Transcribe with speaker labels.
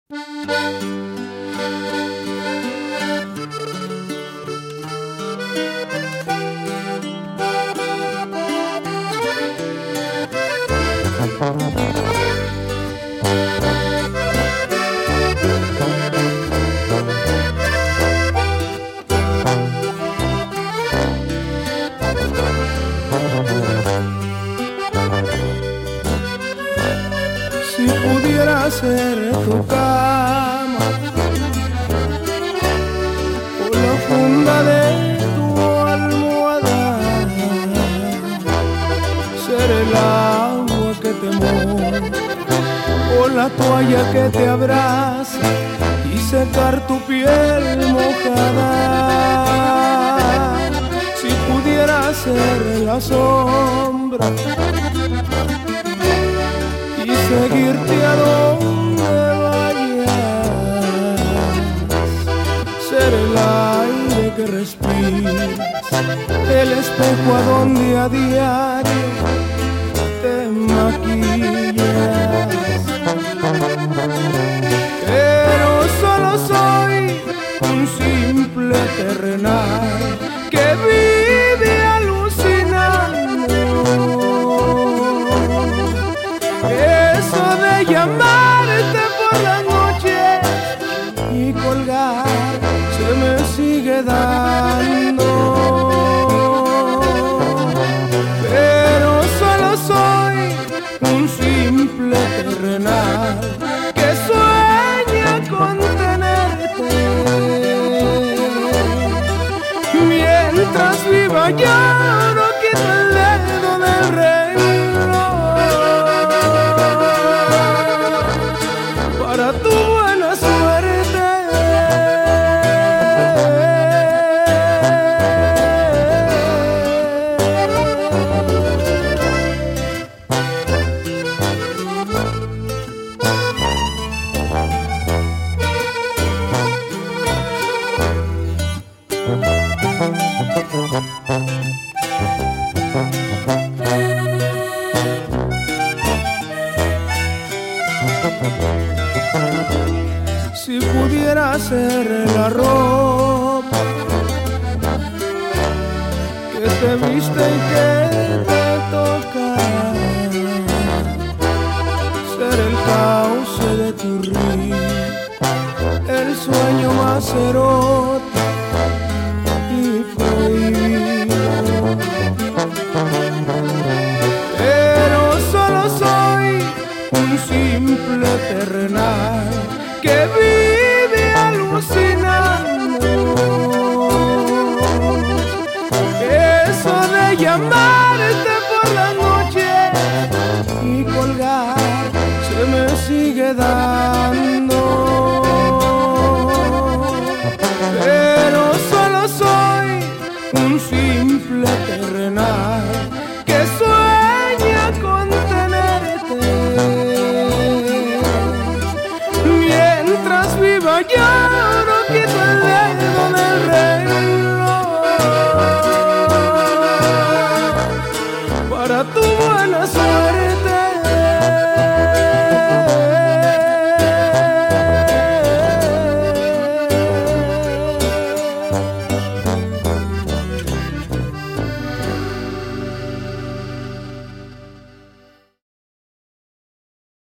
Speaker 1: Si pudiera ser tu cama o la funda de tu almohada, ser el agua que te moja o la toalla que te abraza y secar tu piel mojada. Si pudiera ser la sombra y seguirte a donde vayas, ser el aire que respiras, el espejo a donde a diario te maquillas. Pero solo soy un simple terrenal que vive alucinando. Eso de llamarte por la noche y colgar se me sigue dando. Pero solo soy un simple terrenal que sueña con tenerte. Mientras viva yo no quito el dedo del renglón para tu buena suerte. Si pudiera ser la ropa que te viste y que te toca, ser el cauce de tu río, el sueño más erótico y prohibido. Pero solo soy un simple terrenal que vive alucinando. Eso de llamarte por la noche y colgar se me sigue dando.